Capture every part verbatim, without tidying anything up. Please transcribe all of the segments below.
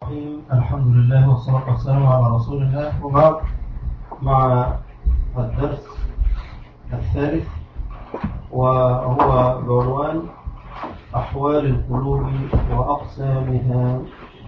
الرحيم. الحمد لله والصلاة والسلام على رسول الله، وبعد. مع الدرس الثالث وهو بعنوان أحوال القلوب وأقسامها.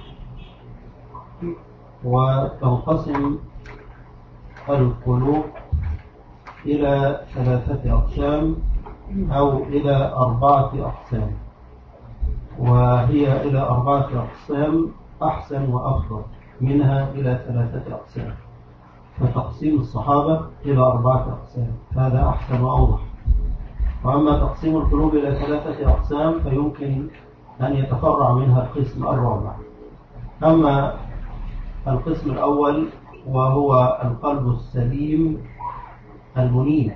وتنقسم القلوب إلى ثلاثة أقسام أو إلى أربعة أقسام، وهي إلى أربعة أقسام أحسن وأفضل منها إلى ثلاثة أقسام. فتقسيم الصحابة إلى أربعة أقسام هذا أحسن وأوضح. وأما تقسيم القلوب إلى ثلاثة أقسام فيمكن أن يتفرع منها القسم الرابع. أما القسم الأول وهو القلب السليم المنيب،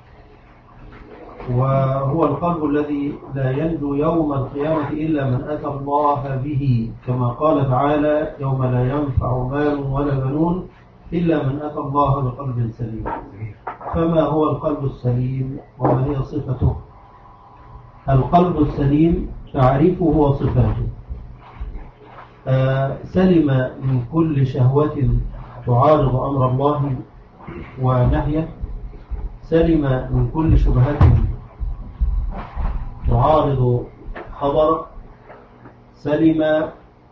وهو القلب الذي لا ينجو يوم القيامة إلا من أتى الله به، كما قال تعالى: يوم لا ينفع مال ولا بنون إلا من أتى الله بقلب سليم. فما هو القلب السليم وما هي صفته؟ القلب السليم تعريفه وصفاته: آه سلم من كل شهوة تعارض أمر الله ونهيه، سلم من كل شبهة تعارض خبره، سلم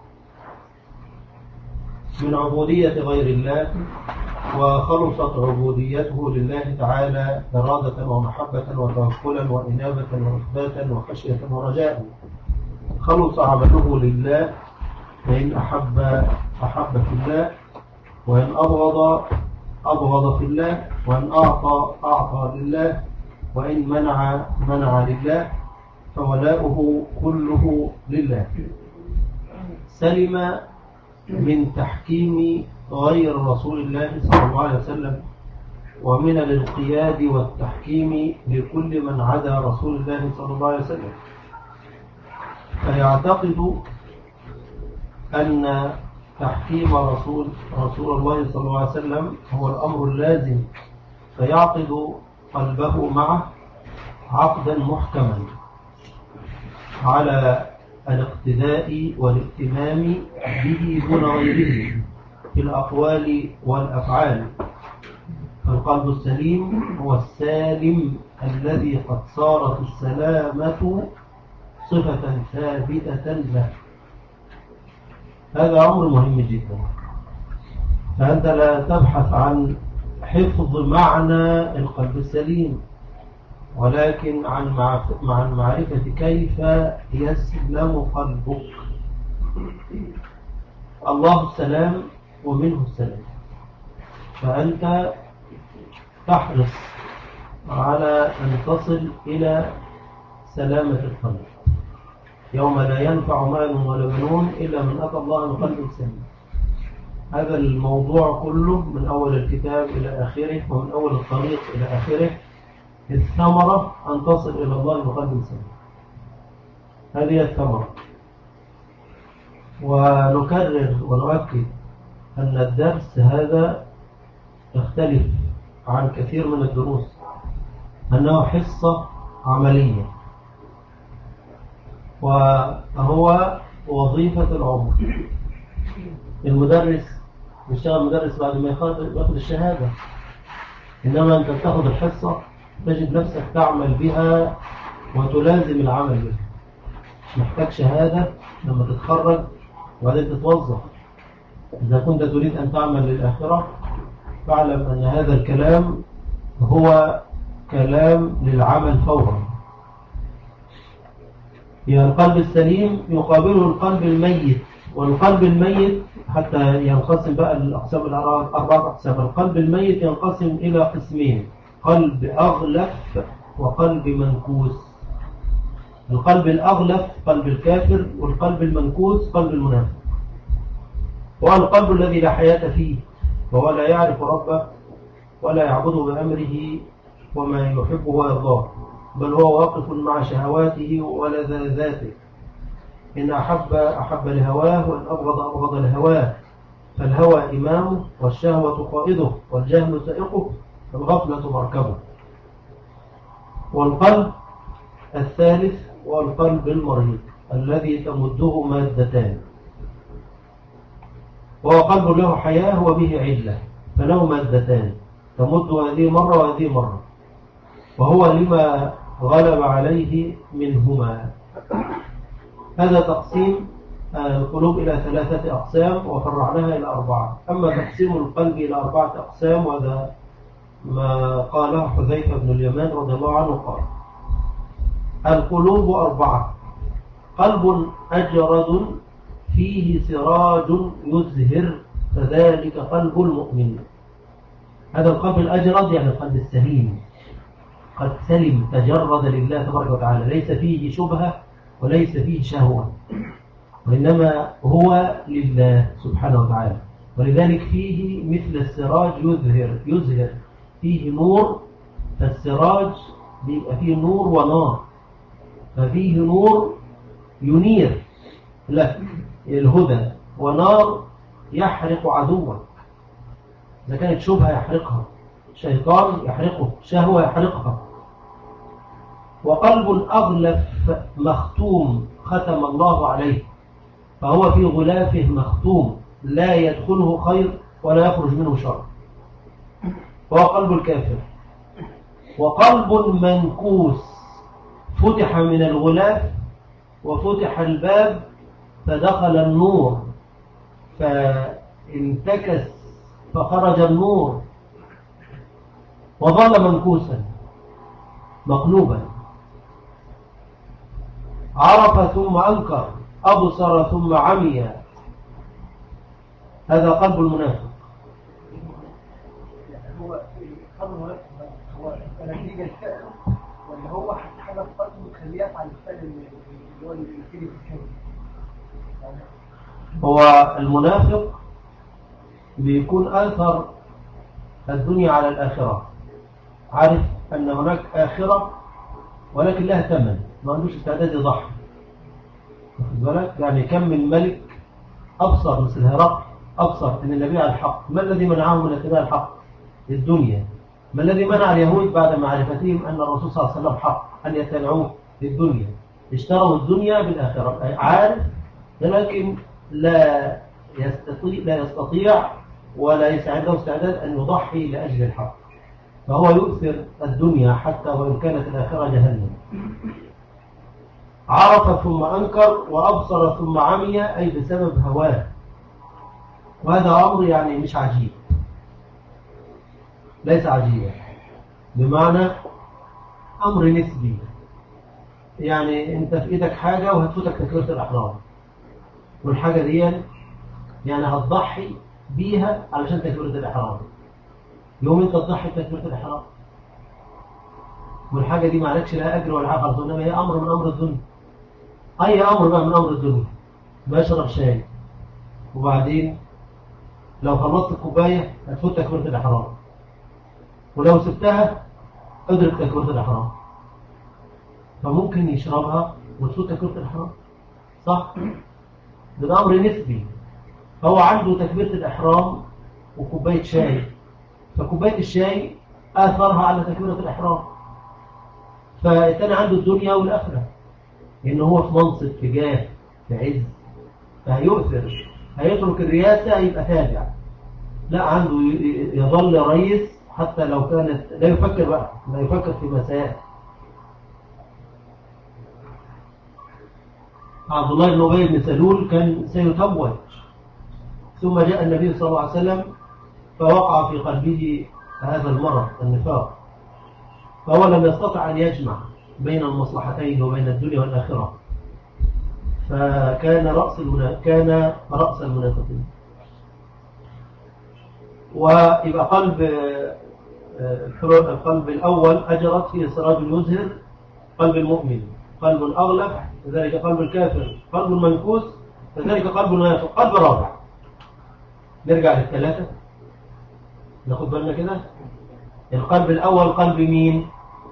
من عبودية غير الله، وخلصت عبوديته لله تعالى إرادة ومحبة وتوكلا وإنابة وإثباتا وخشية ورجاء. خلص عمله لله، فإن أحب أحب في الله، وإن أبغض أبغض في الله، وإن أعطى أعطى لله، وإن منع منع لله، فولاؤه كله لله. سلم من تحكيم غير رسول الله صلى الله عليه وسلم، ومن الانقياد والتحكيم لكل من عدا رسول الله صلى الله عليه وسلم، فيعتقد أن تحكيم رسول رسول الله صلى الله عليه وسلم هو الأمر اللازم، فيعقد قلبه معه عقدا محكما على الاقتداء والاهتمام به دون غيره في الأقوال والأفعال. فالقلب السليم هو السالم الذي قد صارت السلامة صفة ثابتة له. هذا أمر مهم جدا. فأنت لا تبحث عن حفظ معنى القلب السليم، ولكن عن عن معرفة كيف يسلم قلبك. الله السلام ومنه السلام، فأنت تحرص على أن تصل إلى سلامة القلب. يوم لا ينفع مال ولا بنون إلا من أتى الله بقلب سليم. هذا الموضوع كله من أول الكتاب إلى آخره، ومن أول الطريق إلى آخره، الثمرة أن تصل إلى الله بقلب سليم. هذه الثمرة. ونكرر ونؤكد أن الدرس هذا يختلف عن كثير من الدروس، أنه حصة عملية، وهو وظيفة العمر. المدرس يشتغل مدرس بعد ما ياخذ الشهادة، إنما أنت تأخذ الحصة تجد نفسك تعمل بها وتلازم العمل بها. مش محتاج شهادة لما تتخرج وبعدين تتوظف. إذا كنت تريد أن تعمل للآخرة فاعلم أن هذا الكلام هو كلام للعمل فورا. يعني القلب السليم يقابله القلب الميت، والقلب الميت حتى ينقسم بقى الأقسام الأربعة أقسام. القلب الميت ينقسم إلى قسمين: قلب أغلف وقلب منكوس. القلب الأغلف قلب الكافر، والقلب المنكوس قلب المنافق. هو القلب الذي لا حياة فيه، وهو لا يعرف ربه ولا يعبده بأمره وما يحبه ويرضاه، بل هو واقف مع شهواته ولذاذاته. إن أحب أحب لهواه، وإن أبغض أبغض لهواه. فالهوى إمامه، والشهوة قائده، والجهل سائقه، والغفلة مركبه. والقلب الثالث هو القلب المريض الذي تمده مادتان: وهو قلب له حياة وبه علة، فله مادتان تمد هذه مرة وهذه مرة، وهو لما غلب عليه منهما. هذا تقسيم القلوب إلى ثلاثة أقسام، وفرعناها إلى أربعة. أما تقسيم القلب إلى أربعة أقسام، وهذا ما قاله حذيفة بن اليمان رضي الله عنه قال: القلوب أربعة: قلب أجرد فيه سراج يزهر، فذلك قلب المؤمن. هذا القلب الأجرد يعني القلب السليم، قد سلم تجرد لله تبارك وتعالى، ليس فيه شبهة وليس فيه شهوة، وإنما هو لله سبحانه وتعالى. ولذلك فيه مثل السراج يزهر يزهر فيه نور، فالسراج بيبقى فيه نور ونار، ففيه نور ينير لك الهدى، ونار يحرق عدوه، إذا كانت شبهة يحرقها، شيطان يحرقه، شهوة يحرقها. وقلب أغلف مختوم ختم الله عليه، فهو في غلافه مختوم لا يدخله خير ولا يخرج منه شر، وهو قلب الكافر. وقلب منكوس فتح من الغلاف وفتح الباب فدخل النور فانتكس فخرج النور، وظل منكوسا مقلوبا، عرف ثم أنكر، أبصر ثم عمي. هذا قلب المنافق. هو قلب المنافق هو نتيجة الفعل، ولا هو حاجة في قلبه مخليه يفعل الفعل اللي هو اللي يبتدي في الكون؟ هو المنافق بيكون آثر الدنيا على الآخرة، عارف أن هناك آخرة ولكن لها ثمن، ما عندوش استعداد يضحي. واخد بالك؟ يعني كم من ملك أبصر مثل هرقل أبصر أن النبي على الحق، ما الذي منعه من اتباع الحق؟ الدنيا. ما الذي منع اليهود بعد معرفتهم أن الرسول صلى الله عليه وسلم حق أن يتبعوه للدنيا؟ اشتروا الدنيا بالآخرة، عارف لكن لا يستطيع لا يستطيع ولا يسعد له استعداد أن يضحي لأجل الحق، فهو يؤثر الدنيا حتى وإن كانت الآخرة جهنم. عرف ثم أنكر، وأبصر ثم عمي، أي بسبب هواه. وهذا أمر يعني مش عجيب، ليس عجيبا، بمعنى أمر نسبي. يعني أنت في إيدك حاجة وهتفوتك تكبيرة الإحرام، والحاجة دي يعني هتضحي بيها علشان تكبيرة الإحرام، يوم أنت تضحي بتكبيرة الإحرام، والحاجة دي ما عليكش لها أجر ولا حاجة، إنما هي أمر من أمر الدنيا. أي أمر بقى من أمر الدنيا، بشرب شاي وبعدين لو خلصت الكوباية هتفوت تكبيرة الإحرام، ولو سبتها أدرك تكبيرة الإحرام، فممكن يشربها وتفوت تكبيرة الإحرام، صح؟ ده أمر نسبي. هو عنده تكبيرة الإحرام وكوباية شاي، فكوباية الشاي آثرها على تكبيرة الإحرام، فالتاني عنده الدنيا والآخرة، إنه هو في منصب، في جاه، في عز، فهيؤثر، هيترك الرئاسة يبقى تابع، لا عنده يظل رئيس حتى لو كانت لا يفكر بقى لا يفكر في مسائل. عبد الله بن أبي بن سلول كان سيتوج، ثم جاء النبي صلى الله عليه وسلم فوقع في قلبه هذا المرض النفاق، فهو لم يستطع أن يجمع بين المصلحتين وبين الدنيا والآخرة، فكان رأس المنا... كان رأس المنافقين. ويبقى قلب القلب الأول أجرت فيه سراج يزهر، قلب المؤمن. قلب أغلف فذلك قلب الكافر. قلب منكوس فذلك قلب المنافق. قلب رابع، نرجع للثلاثة ناخد بالنا كده. القلب الأول قلب مين؟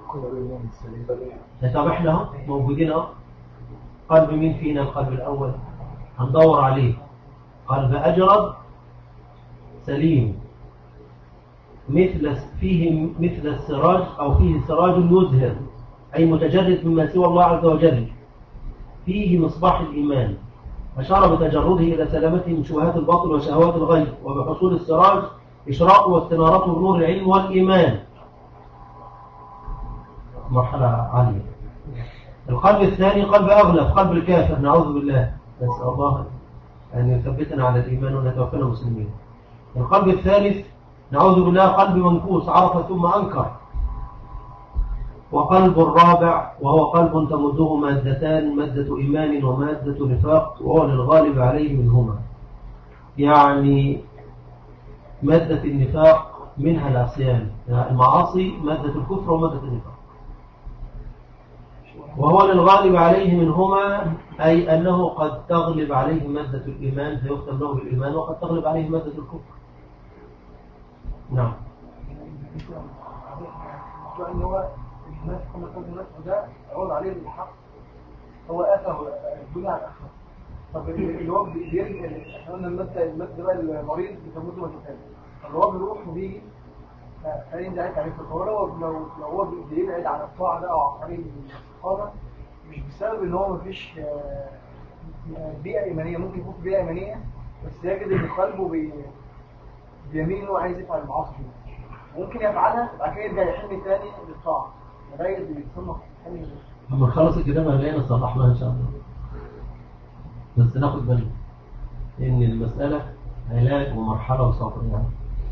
طب احنا اهو موجودين اهو. قلب مين فينا القلب الأول؟ هندور عليه. قلب أجرد سليم، مثل فيه مثل السراج أو فيه سراج يزهر، أي متجرد مما سوى الله عز وجل، فيه مصباح الإيمان، أشار بتجرده إلى سلامته من شبهات الباطل وشهوات الغيب، وبحصول السراج إشراق واستنارته بنور العلم والإيمان. مرحلة عالية. القلب الثاني قلب أغلب، قلب الكافر، نعوذ بالله، نسأل الله أن يثبتنا على الإيمان ونتوفنا مسلمين. القلب الثالث نعوذ بالله قلب منكوس، عرف ثم أنكر. وقلب الرابع وهو قلب تمده مادتان، مادة إيمان ومادة نفاق، وهو للغالب عليه منهما. يعني مادة النفاق منها العصيان، يعني المعاصي مادة الكفر ومادة النفاق، وهو للغالب عليه منهما، أي أنه قد تغلب عليه مادة الإيمان فيختم له بالإيمان، وقد تغلب عليه مادة الكفر. نعم. ان هو الناس كما قال الناس ده عوض عليه الحق، هو اثر الدنيا على الاخره. طب اللي هو بيرجع، احنا قلنا الماده الماده بقى المريض بتموت مادتين، طب هو بيروح وبيجي فينزل عليك عليه الفطور. لو لو لو هو بيبعد عن الطاعه ده او عن طريق الاستقامه، مش بسبب ان هو مفيش بيئه ايمانيه، ممكن يكون بيئه ايمانيه بس يجد ان قلبه بي بيميل انه عايز يفعل المعاصي، ممكن يفعلها وبعد كده يرجع يحن تاني للطاعه. ده اللي بيتصنف حل. لما نخلص الكتاب هنلاقينا صلحناها ان شاء الله، بس ناخد بالنا ان المساله علاج ومرحله وصبر. يعني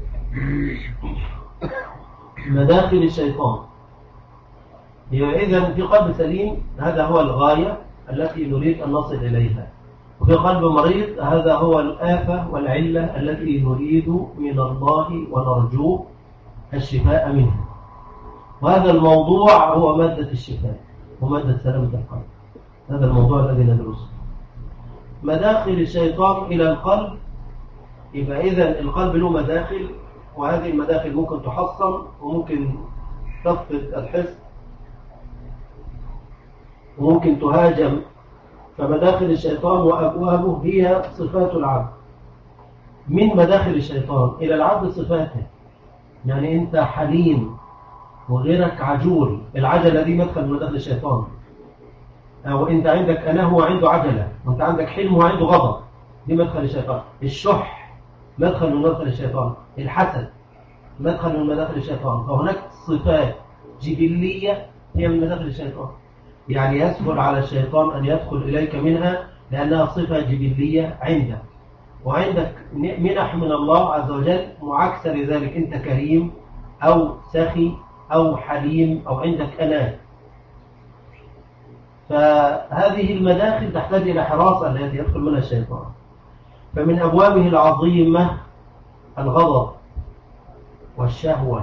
مداخل الشيطان هي اذا في قلب سليم هذا هو الغايه التي نريد ان نصل اليها، وفي قلب مريض هذا هو الآفة والعلة التي نريد من الله ونرجو الشفاء منه. وهذا الموضوع هو مادة الشفاء ومادة سلامة القلب، هذا الموضوع الذي ندرسه. مداخل الشيطان إلى القلب، يبقى إذن القلب له مداخل، وهذه المداخل ممكن تحصن وممكن تفقد الحس وممكن تهاجم. فمداخل الشيطان وأبوابه هي صفات العبد. من مداخل الشيطان إلى العبد صفاته، يعني أنت حليم وغيرك عجول، العجلة دي مدخل مداخل الشيطان. أو أنت عندك أناه وعنده عجلة، وأنت عندك حلم وعنده غضب، دي مدخل الشيطان. الشح مدخل من مدخل الشيطان، الحسد مدخل من مداخل الشيطان. فهناك صفات جبلية هي من مداخل الشيطان، يعني يسهل على الشيطان أن يدخل إليك منها لأنها صفة جبلية عندك. وعندك منح من الله عز وجل معاكسة لذلك، أنت كريم أو سخي أو حليم أو عندك أناة. فهذه المداخل تحتاج إلى حراسة التي يدخل منها الشيطان. فمن أبوابه العظيمة الغضب والشهوة،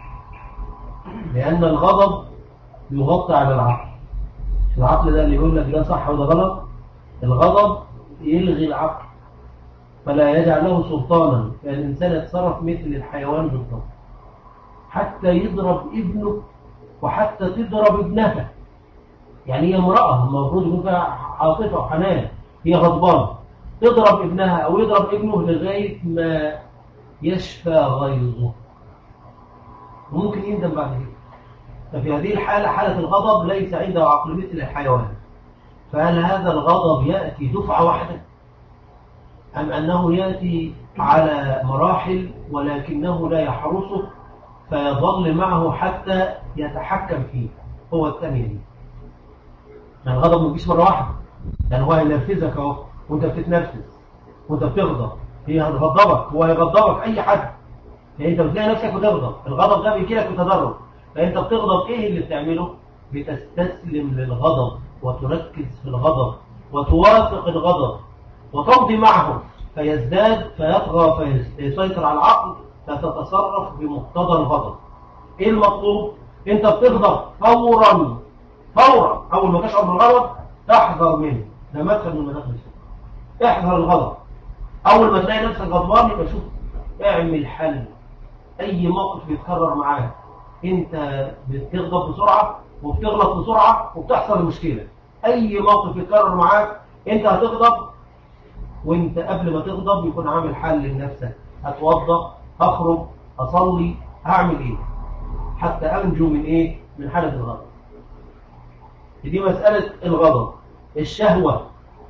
لأن الغضب يغطي على العقل. العقل ده اللي يقول لك ده صح وده غلط، الغضب يلغي العقل فلا يجعل له سلطانا، فالإنسان يتصرف مثل الحيوان بالضبط، حتى يضرب ابنه وحتى تضرب ابنها. يعني هي امرأة المفروض يكون فيها عاطفة وحنان، هي غضبانة، تضرب ابنها أو يضرب ابنه لغاية ما يشفى غيظه، وممكن يندم بعد كده. ففي هذه الحالة، حالة الغضب ليس عنده عقل مثل الحيوان. فهل هذا الغضب يأتي دفعة واحدة أم أنه يأتي على مراحل ولكنه لا يحرسه فيظل معه حتى يتحكم فيه؟ هو الثانية دي. يعني الغضب ما بيجيش مرة واحدة، يعني هو هينرفزك اهو وانت بتتنرفز وانت بتغضب، هي هتغضبك، هو هيغضبك أي حد. يعني انت بتلاقي نفسك بتغضب، الغضب ده بيجي لك بتدرج. فانت بتغضب، ايه اللي بتعمله؟ بتستسلم للغضب وتركز في الغضب وتوافق الغضب وتمضي معه، فيزداد فيطغى فيسيطر على العقل، فتتصرف بمقتضى الغضب. ايه المطلوب؟ انت بتغضب فورا فورا، اول ما تشعر بالغضب تحذر منه، ده مدخل من مداخل الشيطان. احذر الغضب، اول ما تلاقي نفسك غضبان يبقى شوف اعمل حل. اي موقف بيتكرر معاك، انت بتغضب بسرعه وبتغلط بسرعه وبتحصل المشكله. اي موقف يتكرر معاك انت هتغضب، وانت قبل ما تغضب يكون عامل حل لنفسك، هتوضأ، هخرج، اصلي، هعمل ايه حتى انجو من ايه؟ من حاله الغضب. دي مساله الغضب. الشهوه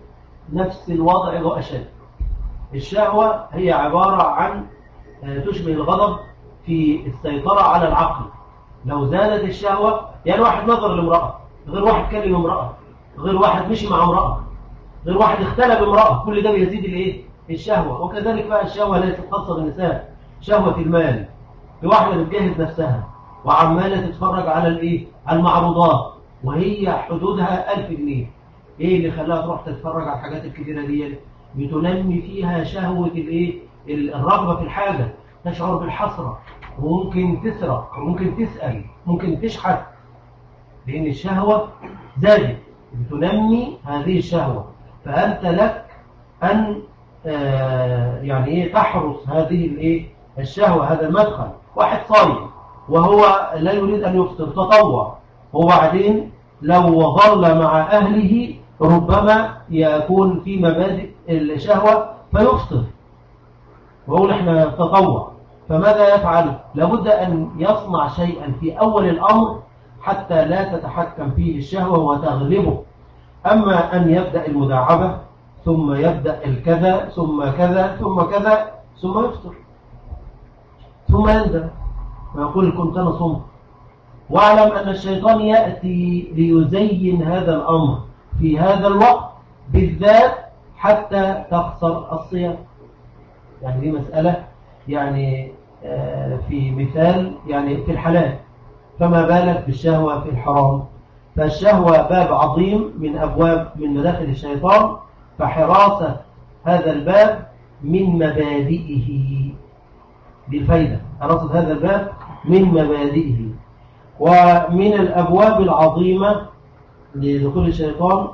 نفس الوضع وأشد. الشهوة هي عبارة عن تشبه الغضب في السيطرة على العقل. لو زادت الشهوة، يعني واحد نظر لامرأة، غير واحد كلم امرأة، غير واحد مشي مع امرأة، غير واحد اختلى بامرأة، كل ده بيزيد الايه؟ الشهوة. وكذلك بقى الشهوة ليست خاصة بالنساء، شهوة المال، في واحدة بتجهز نفسها وعمالة تتفرج على الايه؟ على المعروضات، وهي حدودها ألف جنيه. ايه اللي خلاها تروح تتفرج على الحاجات الكبيرة دي؟ بتنمي فيها شهوة الايه؟ الرغبة في الحاجة، تشعر بالحسرة، وممكن تسرق، وممكن تسأل، ممكن تشحت، لأن الشهوة زادت، بتنمي هذه الشهوة. فأنت لك أن آه يعني إيه تحرس هذه الإيه الشهوة، هذا المدخل. واحد صايم وهو لا يريد أن يفطر، تطوع، وبعدين لو ظل مع أهله ربما يكون في مبادئ الشهوة فيفطر، ويقول إحنا تطوع. فماذا يفعل؟ لابد أن يصنع شيئا في أول الأمر حتى لا تتحكم فيه الشهوة وتغلبه. أما أن يبدأ المداعبة، ثم يبدأ الكذا، ثم كذا، ثم كذا، ثم يفطر، ثم يندم ويقول كنت أنا صمت. واعلم أن الشيطان يأتي ليزين هذا الأمر في هذا الوقت بالذات حتى تخسر الصيام. يعني دي مسألة يعني في مثال يعني في الحلال، فما بالك بالشهوة في الحرام. فالشهوة باب عظيم من أبواب من مداخل الشيطان، فحراسة هذا الباب من مبادئه. دي الفايدة، حراسة هذا الباب من مبادئه. ومن الأبواب العظيمة لدخول الشيطان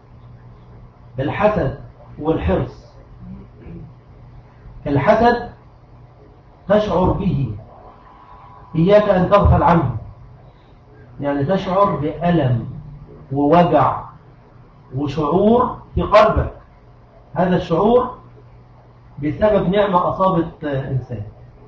الحسد والحرص. الحسد تشعر به، إياك أن تغفل عنه، يعني تشعر بألم ووجع وشعور في قلبك. هذا الشعور بسبب نعمة أصابت إنسان.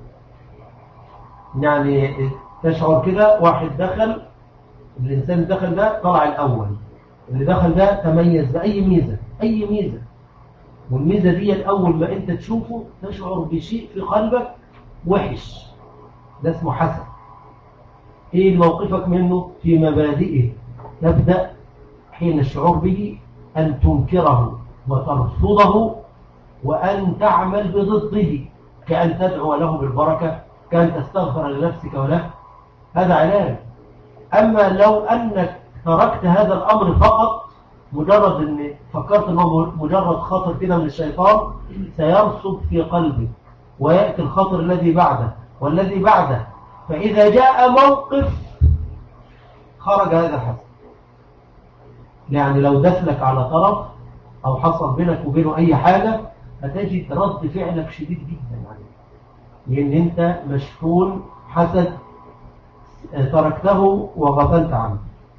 يعني تشعر كده واحد دخل، الإنسان دخل ده طلع الأول، اللي دخل ده تميز بأي ميزة، أي ميزة، والميزة دي الأول ما أنت تشوفه تشعر بشيء في قلبك وحش، ده اسمه حسد. إيه موقفك منه؟ في مبادئه. تبدأ حين الشعور به أن تنكره وترفضه، وأن تعمل بضده، كأن تدعو له بالبركة، كأن تستغفر لنفسك وله. هذا علاج. أما لو أنك تركت هذا الأمر فقط، مجرد أن فكرت أنه مجرد خاطر كده من الشيطان، سيرصد في قلبك، ويأتي الخاطر الذي بعده والذي بعده، فإذا جاء موقف خرج هذا الحسد. يعني لو دخلك على طرف أو حصل بينك وبينه أي حاجة، هتجد رد فعلك شديد جدا عليه، لأن أنت مشحون حسد تركته وغفلت عنه.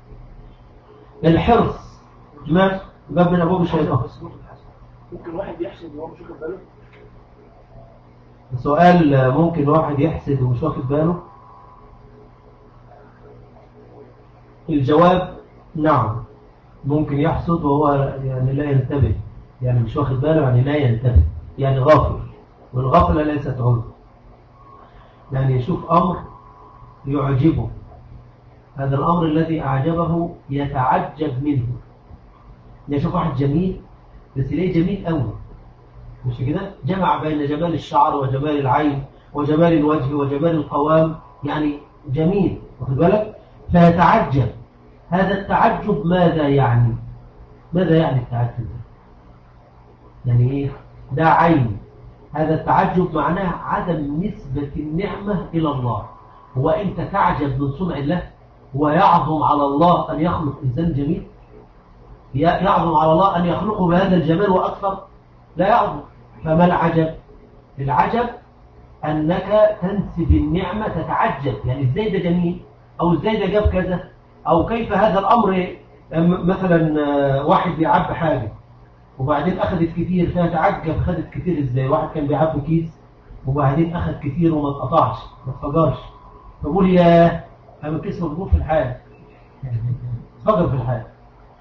الحرص ما باب من أبواب الشيطان. ممكن واحد يحسد وهو مش واخد باله. سؤال: ممكن واحد يحسد ومش واخد باله؟ الجواب نعم، ممكن يحسد وهو يعني لا ينتبه، يعني مش واخد باله، يعني لا ينتبه، يعني غافل، والغفلة ليست عذر. يعني يشوف أمر يعجبه، هذا الأمر الذي أعجبه يتعجب منه. يشوف واحد جميل بس ليه جميل أول، مش كده؟ جمع بين جمال الشعر وجمال العين وجمال الوجه وجمال القوام، يعني جميل، واخد بالك؟ فيتعجب. هذا التعجب ماذا يعني؟ ماذا يعني التعجب ده؟ يعني ايه؟ ده عين. هذا التعجب معناه عدم نسبة النعمة إلى الله. هو أنت تعجب من صنع الله؟ ويعظم على الله أن يخلق إنسان جميل؟ يعظم على الله أن يخلقه بهذا الجمال وأكثر؟ لا يعظم. فما العجب؟ العجب أنك تنسب النعمة، تتعجب، يعني إزاي ده جميل، أو إزاي ده جاب كذا، أو كيف هذا الأمر. مثلا واحد بيعب حاجة وبعدين أخذت كتير، فيتعجب خدت كتير إزاي. واحد كان بيعب كيس وبعدين أخذ كتير وما اتقطعش ما اتفجرش، فقول يا أما الكيس مفجور في الحال، اتفجر في الحال.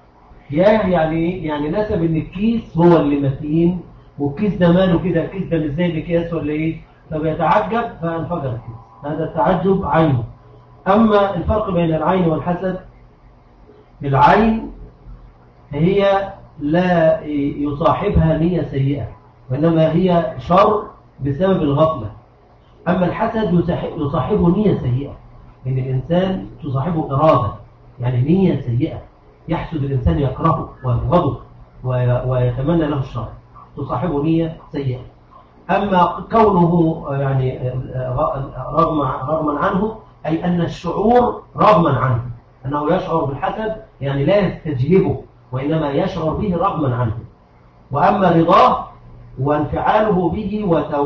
ياه يعني يعني نسب ان الكيس هو اللي متين، والكيس ده ماله كده، الكيس ده مش زي الاكياس ولا ايه؟ فبيتعجب فانفجر الكيس. هذا التعجب عينه. اما الفرق بين العين والحسد، العين هي لا يصاحبها نية سيئة، وإنما هي شر بسبب الغفلة. أما الحسد يصاحبه نية سيئة، إن الإنسان تصاحبه إرادة، يعني نية سيئة، يحسد الإنسان يكرهه ويبغضه ويتمنى له الشر، تصاحبه نية سيئة. أما كونه يعني رغم رغما عنه، أي أن الشعور رغما عنه، أنه يشعر بالحسد يعني لا يستجلبه، وإنما يشعر به رغما عنه. وأما رضاه وانفعاله به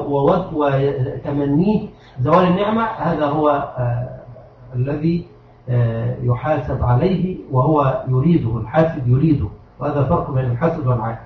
وتمنيه زوال النعمة، هذا هو آه الذي آه يحاسب عليه، وهو يريده، الحاسد يريده. وهذا فرق بين الحسد والعين.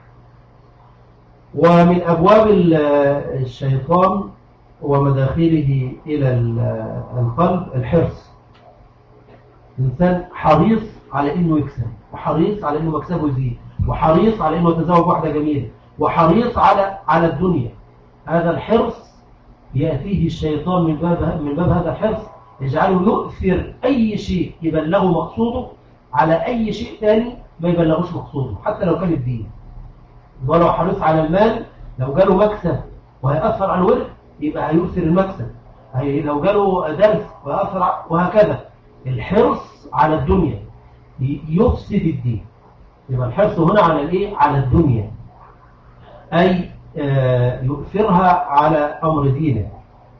ومن أبواب الشيطان ومداخله إلى القلب الحرص. الإنسان حريص على إنه يكسب، وحريص على إنه مكسبه يزيد، وحريص على إنه يتزوج واحدة جميلة، وحريص على على الدنيا. هذا الحرص يأتيه الشيطان من باب من باب هذا الحرص، يجعله يؤثر أي شيء يبلغه مقصوده على أي شيء ثاني ما يبلغوش مقصوده، حتى لو كان الدين. ولو حريص على المال، لو جاله مكسب وهيأثر على الورد يبقى هيؤثر المكسب، هي لو جاله درس وهيأثر، وهكذا. الحرص على الدنيا يفسد الدين. يبقى الحرص هنا على الايه؟ على الدنيا، أي آه يؤثرها على أمر دينه.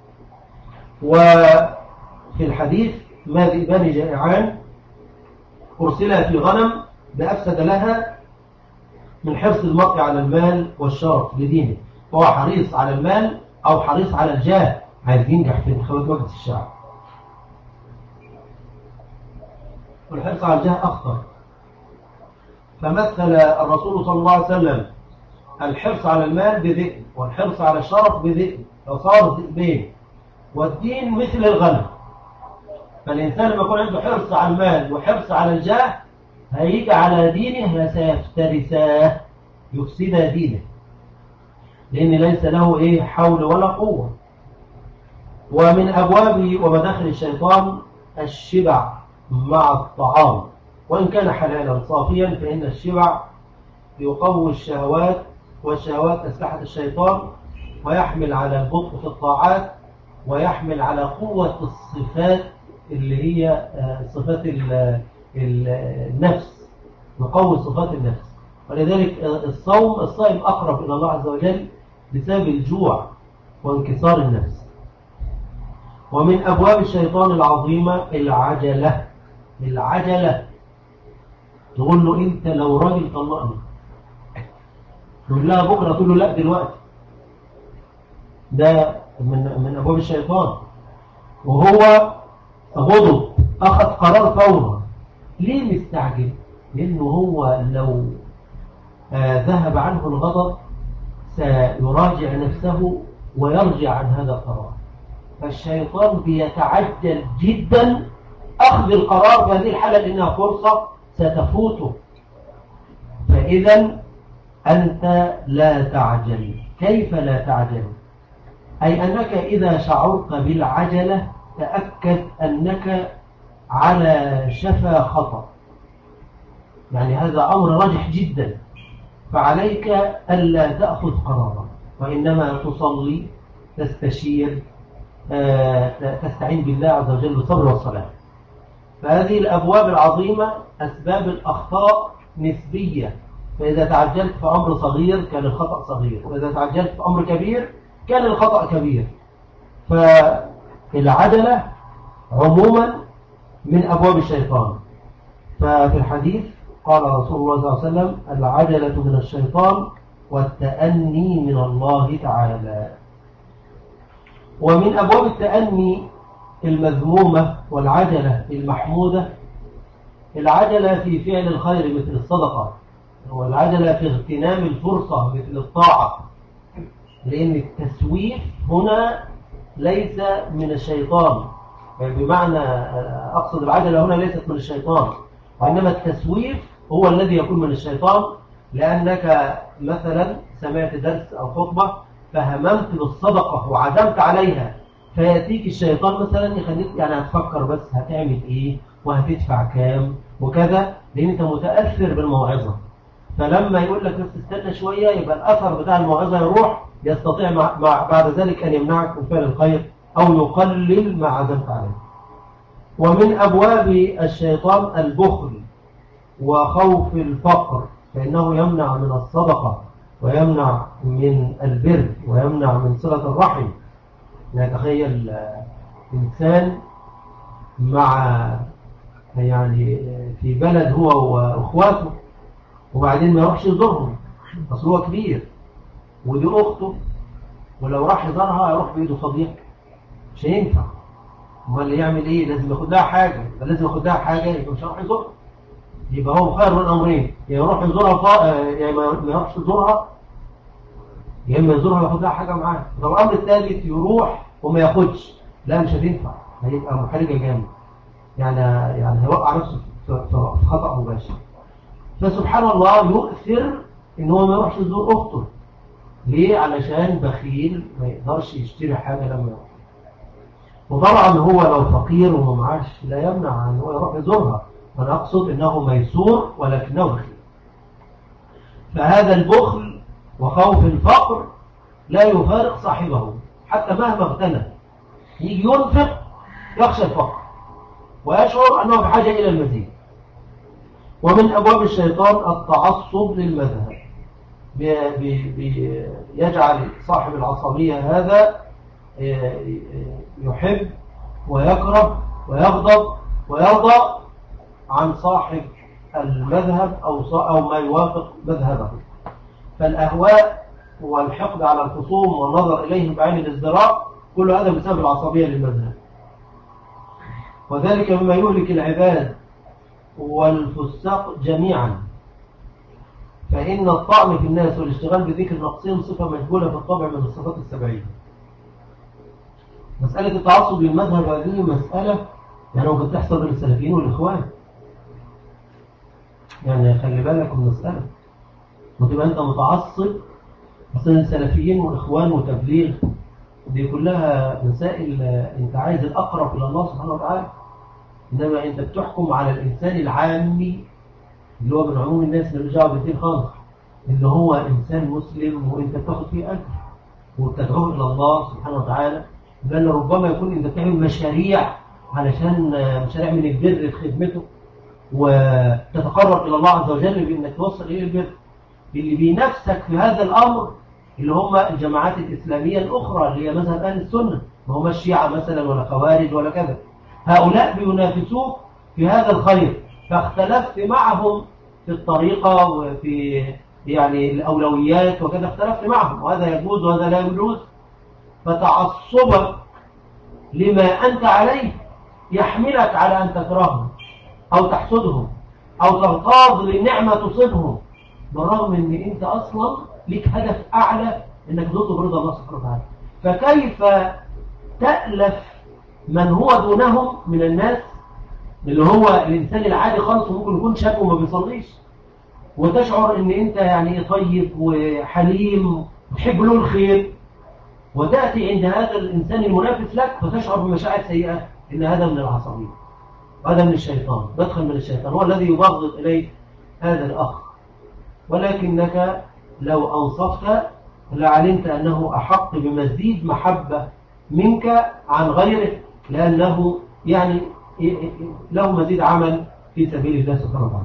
وفي الحديث ما ذئبان جائعان أرسلها في غنم بأفسد لها من حرص المرء على المال والشرف لدينه. هو حريص على المال أو حريص على الجاه، عايز ينجح في انتخابات مجلس الشعب. والحرص على الجاه أخطر. فمثل الرسول صلى الله عليه وسلم الحرص على المال بذئب، والحرص على الشرف بذئب، فصار ذئبين. والدين مثل الغنم. فالإنسان لما يكون عنده حرص على المال وحرص على الجاه، هيجي على دينه سيفترساه، يفسد دينه، لأن ليس له إيه حول ولا قوة. ومن أبواب ومداخل الشيطان الشبع مع الطعام، وإن كان حلالا صافيا، فإن الشبع يقوي الشهوات، والشهوات أسلحة الشيطان، ويحمل على البطء في الطاعات، ويحمل على قوة الصفات اللي هي صفات النفس، يقوي صفات النفس. ولذلك الصوم الصائم أقرب إلى الله عز وجل بسبب الجوع وانكسار النفس. ومن أبواب الشيطان العظيمة العجلة. العجلة تقول له أنت لو راجل طلقني، تقول لها بكرة، تقول له لا دلوقتي. ده من من أبواب الشيطان. وهو غضب، أخذ قرار فورا. ليه مستعجل؟ لأنه هو لو آه ذهب عنه الغضب سيراجع نفسه ويرجع عن هذا القرار. فالشيطان بيتعجل جدا أخذ القرار في هذه الحالة، لأنها فرصة ستفوته. فإذا أنت لا تعجل. كيف لا تعجل؟ أي أنك إذا شعرت بالعجلة تأكد أنك على شفا خطأ، يعني هذا أمر راجح جدا. فعليك ألا تأخذ قرارا، وإنما تصلي، تستشير، تستعين بالله عز وجل بالصبر والصلاة. فهذه الأبواب العظيمة أسباب الأخطاء نسبية. فإذا تعجلت في أمر صغير كان الخطأ صغير، وإذا تعجلت في أمر كبير كان الخطأ كبير. فالعجلة عموما من أبواب الشيطان. ففي الحديث قال رسول الله صلى الله عليه وسلم العجلة من الشيطان والتأني من الله تعالى. ومن أبواب التأني المذمومة والعجلة المحمودة العجلة في فعل الخير مثل الصدقة، والعجلة في اغتنام الفرصة مثل الطاعة. لأن التسويف هنا ليس من الشيطان، بمعنى أقصد العجلة هنا ليست من الشيطان، وإنما التسويف هو الذي يكون من الشيطان، لأنك مثلا سمعت درس أو خطبة فهممت بالصدقة وعزمت عليها، فيأتيك الشيطان مثلا يخليك يعني هتفكر بس هتعمل إيه وهتدفع كام وكذا، لأن أنت متأثر بالموعظة. فلما يقول لك بس استنى شوية يبقى الأثر بتاع الموعظة يروح، يستطيع مع مع بعد ذلك أن يمنعك من فعل الخير أو يقلل ما عزمت عليه. ومن أبواب الشيطان البخل وخوف الفقر، فإنه يمنع من الصدقة ويمنع من البر ويمنع من صلة الرحم. نتخيل إنسان مع يعني في بلد هو وأخواته وبعدين ما يروحش يزورهم، أصل هو كبير ودي أخته، ولو راح يزورها يروح بإيده فضيح، مش هينفع. امال اللي يعمل إيه؟ لازم ياخد لها حاجة، لازم ياخد لها حاجة يبقى مش هيروح يزورها. يبقى هو خير من الأمرين، يا يروح يزورها ف... يا ما يروحش يزورها، يا إما يزورها وياخد لها حاجة معاه. طب الأمر الثالث يروح وما ياخدش، لا مش هتنفع، هيبقى محرجة جامد، يعني يعني هيوقع نفسه في في خطأ مباشر. فسبحان الله يؤثر إن هو ما يروحش يزور أخته. ليه؟ علشان بخيل ما يقدرش يشتري حاجة لما يروح. وطبعا هو لو فقير وما معاش لا يمنع أن هو يروح يزورها، أنا أقصد إنه ميسور ولكنه بخيل. فهذا البخل وخوف الفقر لا يفارق صاحبه حتى مهما اغتنى، يجي ينفق يخشى الفقر ويشعر أنه بحاجة إلى المزيد. ومن أبواب الشيطان التعصب للمذهب، يجعل صاحب العصبية هذا يحب ويكره ويغضب ويرضى عن صاحب المذهب أو ما يوافق مذهبه. فالأهواء والحقد على الخصوم والنظر إليهم بعين الازدراء كل هذا بسبب العصبية للمذهب، وذلك مما يهلك العباد والفساق جميعا. فإن الطعن في الناس والاشتغال بذكر نقصهم صفة مجبولة في الطبع من الصفات السبعية. مسألة التعصب للمذهب هذه مسألة يعني ممكن تحصل بين السلفيين والإخوان، يعني خلي بالك من المسألة، وتبقى أنت متعصب أصلا السلفيين والإخوان وتبليغ، دي كلها مسائل أنت عايز الأقرب إلى الله سبحانه وتعالى. إنما أنت بتحكم على الإنسان العامي اللي هو من عموم الناس اللي بيجعوا بالدين خالص، اللي هو إنسان مسلم وإنت بتاخد فيه أجر وتدعوه إلى الله سبحانه وتعالى. بل ربما يكون أنت بتعمل مشاريع علشان مشاريع من البر في خدمته وتتقرب إلى الله عز وجل بأنك توصل إلى البر. اللي بينافسك في هذا الأمر اللي هم الجماعات الإسلامية الأخرى اللي هي مذهب أهل السنة، ما هم الشيعة مثلا ولا خوارج ولا كذا، هؤلاء بينافسوك في هذا الخير، فاختلفت معهم في الطريقة وفي يعني الأولويات وكذا، اختلفت معهم، وهذا يجوز وهذا لا يجوز. فتعصبك لما أنت عليه يحملك على أن تكرههم أو تحسدهم أو تغتاظ للنعمة تصيبهم، بالرغم أن أنت أصلا لك هدف أعلى أنك تطلب رضا الله سبحانه وتعالى. فكيف تألف من هو دونهم من الناس اللي هو الإنسان العادي خالص وممكن يكون شاب وما بيصليش، وتشعر أن أنت يعني طيب وحليم وتحب له الخير، وتأتي عند هذا الإنسان المنافس لك فتشعر بمشاعر سيئة، إن هذا من العصبية وهذا من الشيطان، بدخل من الشيطان هو الذي يبغض إليه هذا الأخ. ولكنك لو أنصفت لعلمت أنه أحق بمزيد محبة منك عن غيره، لأنه يعني له مزيد عمل في سبيل الله سبحانه وتعالى.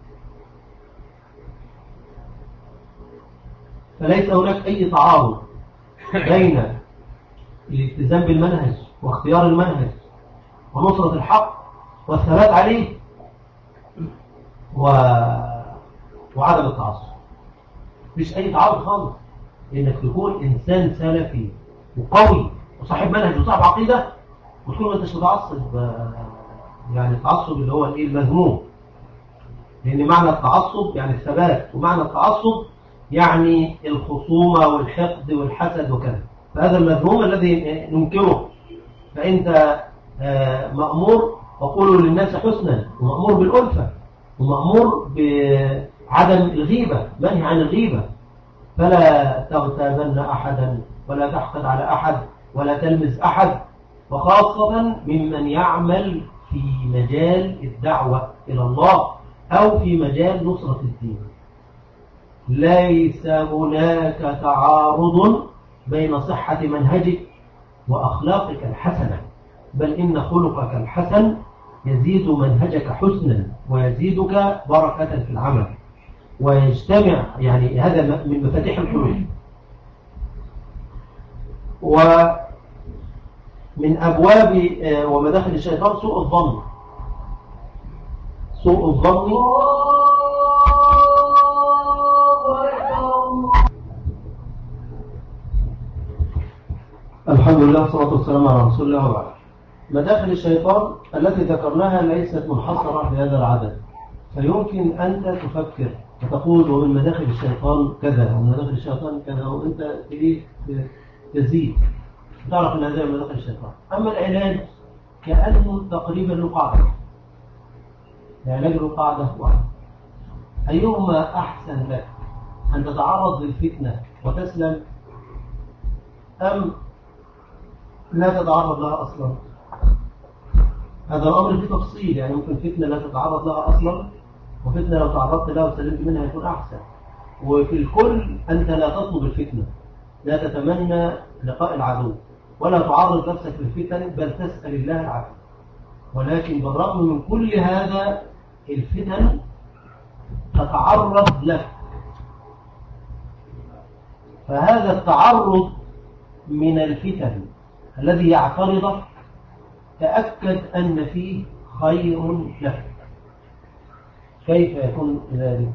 فليس هناك أي تعارض بين الالتزام بالمنهج واختيار المنهج ونصرة الحق والثبات عليه و... وعدم التعصب. مش أي تعارض خالص، إنك تكون إنسان سلفي وقوي وصاحب منهج وصاحب عقيدة وتكون ما انتش متعصب، يعني التعصب اللي هو الايه المذموم، لأن معنى التعصب يعني الثبات، ومعنى التعصب يعني الخصومة والحقد والحسد وكذا، فهذا المذموم الذي ننكره. فأنت مأمور وقولوا للناس حسنا ومأمور بالألفة، ومأمور بعدم الغيبة، منهي عن الغيبة. فلا تغتابن أحدا ولا تحقد على أحد ولا تلمس أحد، وخاصة ممن يعمل في مجال الدعوة إلى الله أو في مجال نصرة الدين. ليس هناك تعارض بين صحة منهجك وأخلاقك الحسنة، بل إن خلقك الحسن يزيد منهجك حسنا ويزيدك بركة في العمل، ويجتمع، يعني هذا من مفاتيح القلوب. ومن أبواب ومداخل الشيطان سوء الظن. سوء الظن الحمد لله والصلاة والسلام على رسول الله وبعد. مداخل الشيطان التي ذكرناها ليست منحصرة في هذا العدد، فيمكن أنت تفكر وتقول ومن مداخل الشيطان كذا ومن مداخل الشيطان كذا، وأنت تريد تزيد تعرف أن هذا من مداخل الشيطان. أما العلاج كأنه تقريبا له قاعدة، العلاج له قاعدة واحدة: أيهما أحسن لك، أن تتعرض للفتنة وتسلم، أم لا تتعرض لها أصلا؟ هذا الأمر فيه تفصيل، يعني ممكن فتنة لا تتعرض لها أصلا، وفتنة لو تعرضت لها وسلمت منها يكون أحسن. وفي الكل أنت لا تطلب الفتنة، لا تتمنى لقاء العدو، ولا تعرض نفسك للفتن، بل تسأل الله العافية. ولكن بالرغم من كل هذا الفتن تتعرض لك، فهذا التعرض من الفتن الذي يعترضك تأكد أن فيه خير لك. كيف يكون ذلك؟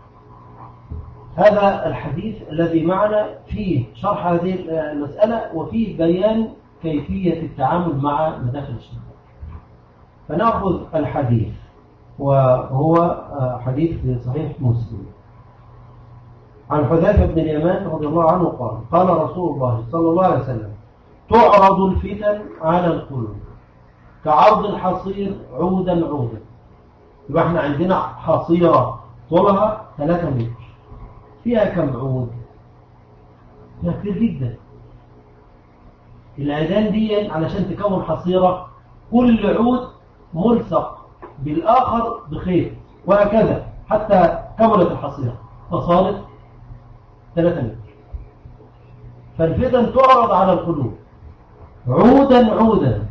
هذا الحديث الذي معنا فيه شرح هذه المسألة وفيه بيان كيفية التعامل مع مداخل الشيطان. فنأخذ الحديث، وهو حديث في صحيح مسلم عن حذيفة بن اليمان رضي الله عنه قال: قال رسول الله صلى الله عليه وسلم: تعرض الفتن على القلوب كعرض الحصير عودا عودا. يبقى احنا عندنا حصيرة طولها ثلاثة متر، فيها كم عود؟ فيها كتير جدا. العيدان دي علشان تكون حصيرة كل عود ملصق بالآخر بخيط، وهكذا حتى كملت الحصيرة فصارت ثلاثة متر. فالفتن تعرض على القلوب عودا عودا،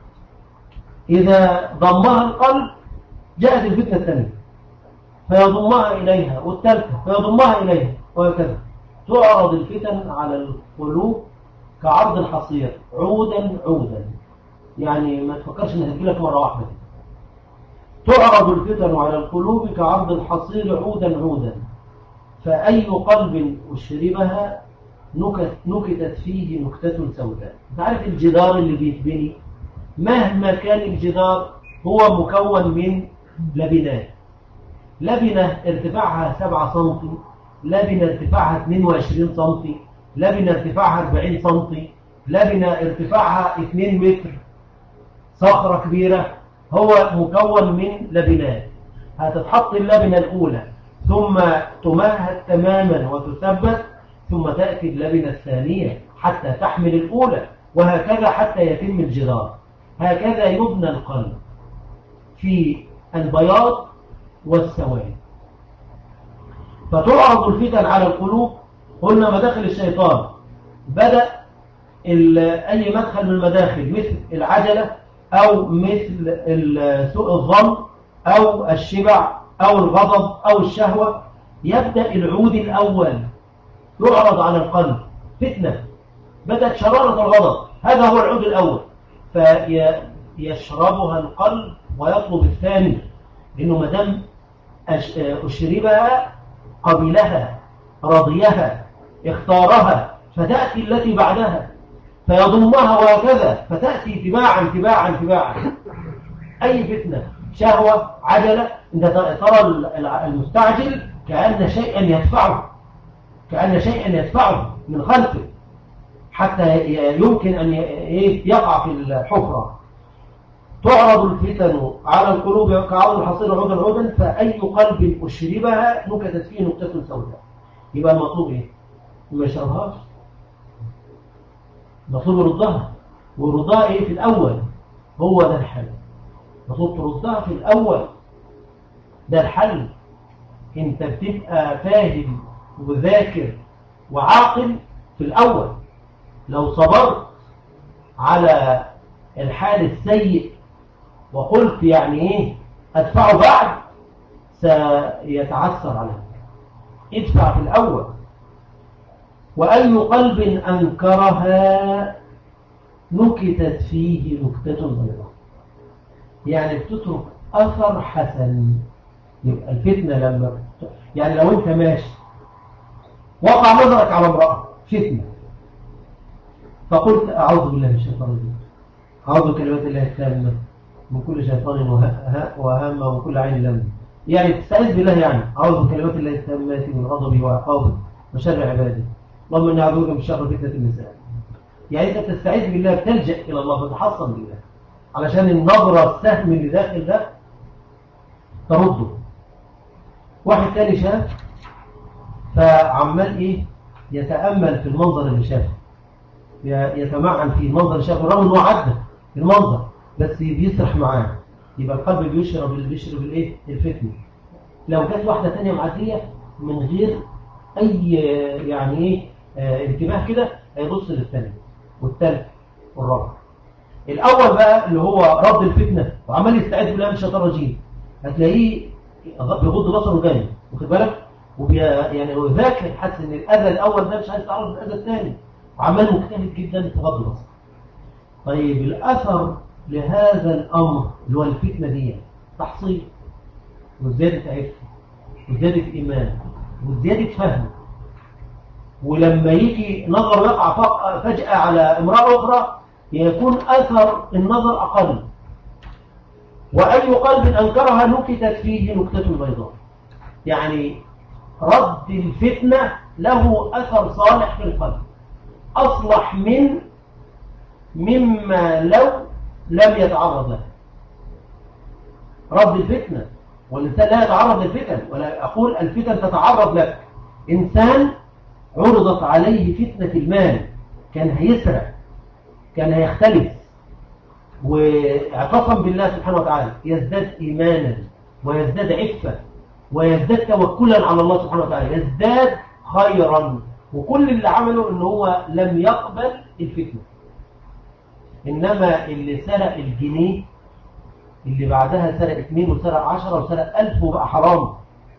إذا ضمها القلب جاءت الفتنة الثانية فيضمها إليها، والثالثة فيضمها إليها، وهكذا. تعرض الفتن على القلوب كعرض الحصير عودا عودا، يعني ما تفكرش انها تجيلك مرة واحدة. تعرض الفتن على القلوب كعرض الحصير عودا عودا، فأي قلب أشربها نكت نكتت فيه نكتة سوداء. انت عارف الجدار اللي بيتبني مهما كان الجدار هو مكون من لبنات، لبنة ارتفاعها سبعة سنتي، لبنة ارتفاعها اثنين وعشرين سنتي، لبنة ارتفاعها أربعين سنتي، لبنة ارتفاعها اثنين متر، صخرة كبيرة. هو مكون من لبنات. هتتحط اللبنة الأولى ثم تمهد تماما وتثبت، ثم تأتي اللبنة الثانية حتى تحمل الأولى، وهكذا حتى يتم الجدار. هكذا يبنى القلب في البياض والسواد. فتعرض الفتن على القلوب. قلنا مداخل الشيطان بدأ أي مدخل من المداخل مثل العجلة أو مثل سوء الظن أو الشبع أو الغضب أو الشهوة، يبدأ العود الأول يعرض على القلب فتنة، بدأت شرارة الغضب، هذا هو العود الأول، فيشربها القلب ويطلب الثاني، لأنه مدام أشربها قبلها رضيها اختارها، فتأتي التي بعدها فيضمها، وهكذا فتأتي تباعا تباعا تباعا. أي فتنة، شهوة، عجلة، انت ترى المستعجل كأن شيئا يدفعه، كأن شيئا يدفعه من خلفه حتى يمكن أن يقع في الحفرة. تعرض الفتن على القلوب كعرض الحصير عودا عودا، فأي قلب أشربها نكتت فيه نكتة سوداء. يبقى المطلوب إيه؟ ما يشربهاش، المطلوب يردها، ويردها إيه في الأول؟ هو ده الحل. المطلوب تردها في الأول، ده الحل. أنت بتبقى فاهم وذاكر وعاقل في الأول. لو صبرت على الحال السيء وقلت يعني ايه ادفعه بعد، سيتعثر عليك. ادفع في الاول. واي قلب انكرها نكتت فيه نكتة بيضاء، يعني بتترك اثر حسن. يبقى الفتنة لما بت... يعني لو انت ماشي وقع نظرك على امرأة فتنة، فقلت اعوذ بالله من الشيطان الرجيم، اعوذ بكلمات الله التامة من كل شيطان وهامة ومن كل عين لم، يعني تستعيذ بالله، يعني أعوذ بكلمات الله التامات من غضبه وعقابه وشر عباده، اللهم إني أعوذ بك من شر فتنة النساء. يعني أنت تستعيذ بالله، بتلجأ إلى الله، بتحصن بالله علشان النظرة السهم اللي داخل ده ترده. واحد تاني شاف فعمال إيه يتأمل في المنظر اللي شافه، يتمعن في المنظر اللي شافه، رغم إنه عدى المنظر بس بيسرح معاه. يبقى القلب بيشرب بيشرب الايه الفتنه. لو جت واحده ثانيه معديه من غير اي يعني ايه آه انتباه كده، هيبص للثانيه والثالث والرابع. الاول بقى اللي هو رد الفتنه وعمال يستعد بالله من الشيطان الرجيم، هتلاقيه بيغض بصره جامد، واخد بالك، وبي يعني هو ذاكر، حاسس ان الاذى الاول ده مش عايز يتعرض للاذى الثاني، وعمال مجتهد جدا في غض بصره. طيب الاثر لهذا الأمر اللي هو الفتنة دي تحصيل وزيادة عفة وزيادة إيمان وزيادة فهم. ولما يجي نظر يقع فجأة على امرأة أخرى يكون أثر النظر أقل. وأي قلب أنكرها نكتت فيه نكتة بيضاء، يعني رد الفتنة له أثر صالح في القلب، أصلح من مما لو لم يتعرض له. رد الفتنة، والإنسان لا يتعرض للفتن، ولا أقول الفتن تتعرض لك. إنسان عرضت عليه فتنة المال، كان هيسرق، كان هيختلف، واعتصم بالله سبحانه وتعالى، يزداد إيمانا ويزداد عفة ويزداد توكلا على الله سبحانه وتعالى، يزداد خيرا. وكل اللي عمله إن هو لم يقبل الفتنة. إنما اللي سرق الجنيه اللي بعدها سرق اثنين وسرق عشرة وسرق ألف وبقى حرام،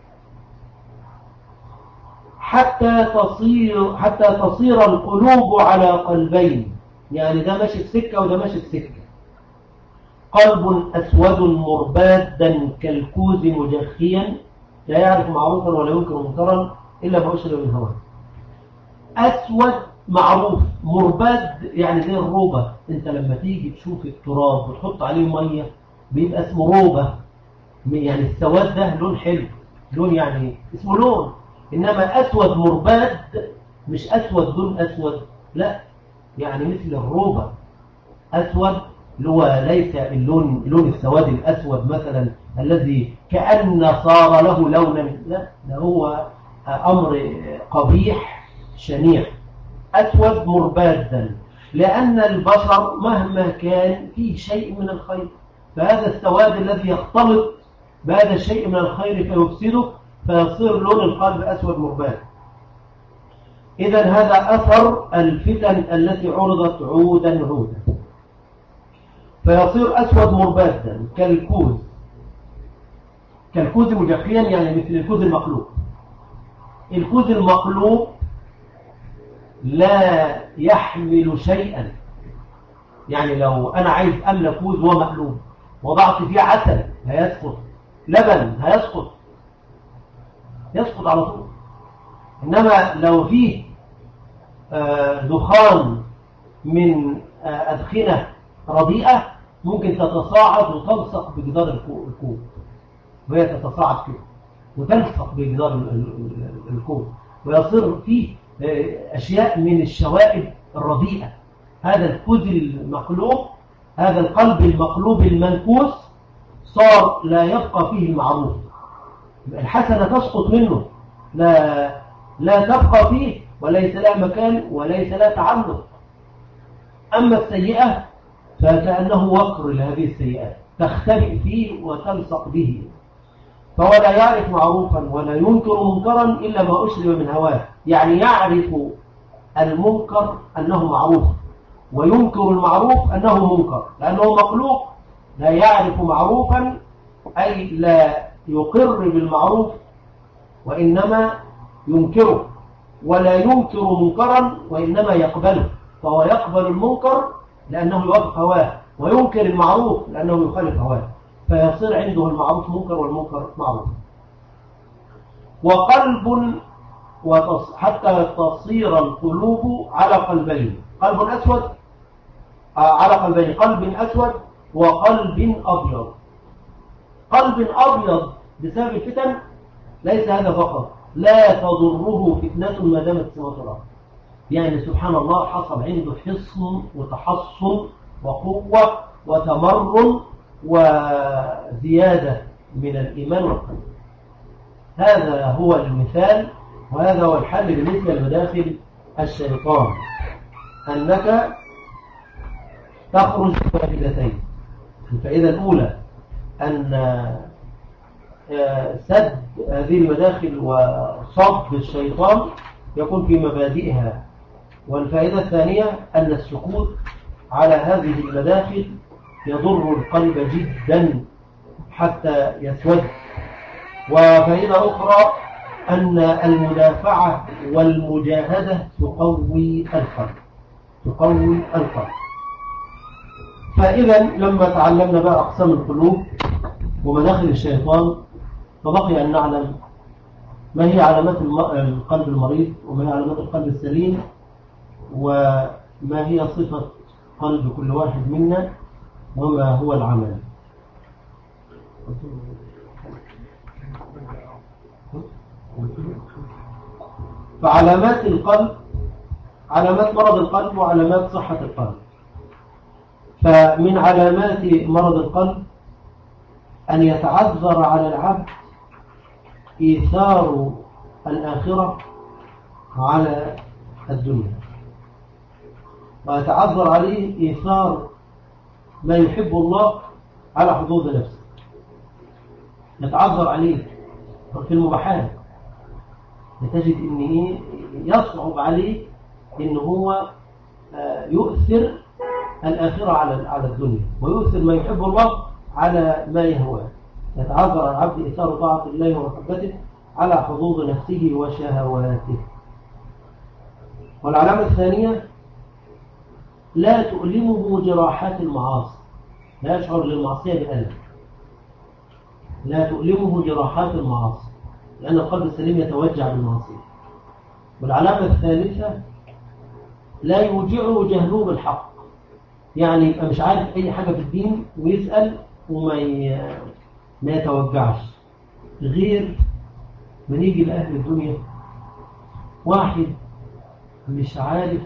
حتى تصير حتى تصير القلوب على قلبين، يعني ده ماشي في سكة وده ماشي في سكة. قلب أسود مربادا كالكوز مجخيا لا يعرف معروفا ولا ينكر منكرا إلا ما أشرب من هواه. أسود معروف، مرباد يعني زي الروبة. انت لما تيجي تشوف التراب وتحط عليه مية بيبقى اسمه روبة، يعني السواد ده لون حلو، لون يعني اسمه لون. إنما أسود مرباد مش أسود لون أسود، لا، يعني مثل الروبة أسود، اللي هو ليس اللون لون السواد الأسود مثلا الذي كأن صار له لونا، لا، ده هو أمر قبيح شنيع. أسود مربادا، لأن البشر مهما كان فيه شيء من الخير، فهذا السواد الذي يختلط بهذا الشيء من الخير فيفسده، فيصير لون القلب أسود مرباد. إذا هذا أثر الفتن التي عرضت عودا عودا، فيصير أسود مربادا كالكوز، كالكوز مجخيا يعني مثل الكوز المقلوب. الكوز المقلوب لا يحمل شيئا، يعني لو أنا عايز أملى كوز ومقلوب وضعت فيه عسل هيسقط، لبن هيسقط، يسقط على طول. إنما لو فيه دخان من أدخنة رديئة ممكن تتصاعد وتلصق بجدار الكوب، وهي تتصاعد كده وتلصق بجدار الكوب، ويصير فيه أشياء من الشوائب الرديئة. هذا الكوز المقلوب هذا القلب المقلوب المنكوس صار لا يبقى فيه المعروف، الحسنة تسقط منه، لا لا تبقى فيه وليس لها مكان وليس لها تعلق. أما السيئة فكأنه وقر لهذه السيئات تختبئ فيه وتلصق به، فهو لا يعرف معروفا ولا ينكر منكرا إلا ما أشرب من هواه. يعني يعرف المنكر أنه معروف وينكر المعروف أنه منكر، لأنه مخلوق لا يعرف معروفا أي لا يقر بالمعروف وإنما ينكره، ولا ينكر منكرا وإنما يقبله، فهو يقبل المنكر لأنه يوافق هواه وينكر المعروف لأنه يخالف هواه، فيصير عنده المعروف منكر والمنكر معروف. وقلب وتص... حتى تصير القلوب على قلبين، قلب أسود آه على قلبين، قلب أسود وقلب أبيض. قلب أبيض بسبب الفتن ليس هذا فقط، لا تضره فتنة ما دامت السماوات والأرض، يعني سبحان الله حصل عنده حصن وتحصن وقوة وتمرن وزيادة من الإيمان والقلب. هذا هو المثال وهذا هو الحل بالنسبة لمداخل الشيطان، أنك تخرج بفائدتين. الفائدة الأولى أن سد هذه المداخل وصد الشيطان يكون في مبادئها، والفائدة الثانية أن السكوت على هذه المداخل يضر القلب جدا حتى يسود. وفائدة أخرى أن المدافعة والمجاهدة تقوي القلب تقوي القلب. فإذا لما تعلمنا بقى أقسام القلوب ومداخل الشيطان، فبقي أن نعلم ما هي علامات القلب المريض وما هي علامات القلب السليم وما هي صفة قلب كل واحد منا وما هو العمل. فعلامات القلب علامات مرض القلب وعلامات صحة القلب. فمن علامات مرض القلب أن يتعذر على العبد إيثار الآخرة على الدنيا، ويتعذر عليه إيثار ما يحب الله على حظوظ نفسه، يتعذر عليه في المباحات، تجد إن إيه يصعب عليه إن هو يؤثر الآخرة على على الدنيا ويؤثر ما يحب الله على ما يهواه. يتعذر على العبد إيثار طاعة الله ومحبته على حظوظ نفسه وشهواته. والعلامة الثانية لا تؤلمه جراحات المعاصي، لا يشعر للمعصية بألم، لا تؤلمه جراحات المعاصي لأن القلب السليم يتوجع بالمعصية. والعلامة الثالثة لا يوجعه جهله بالحق، يعني يبقى مش عارف أي حاجة في الدين ويسأل وما ما يتوجعش. غير من يجي لأهل الدنيا واحد مش عارف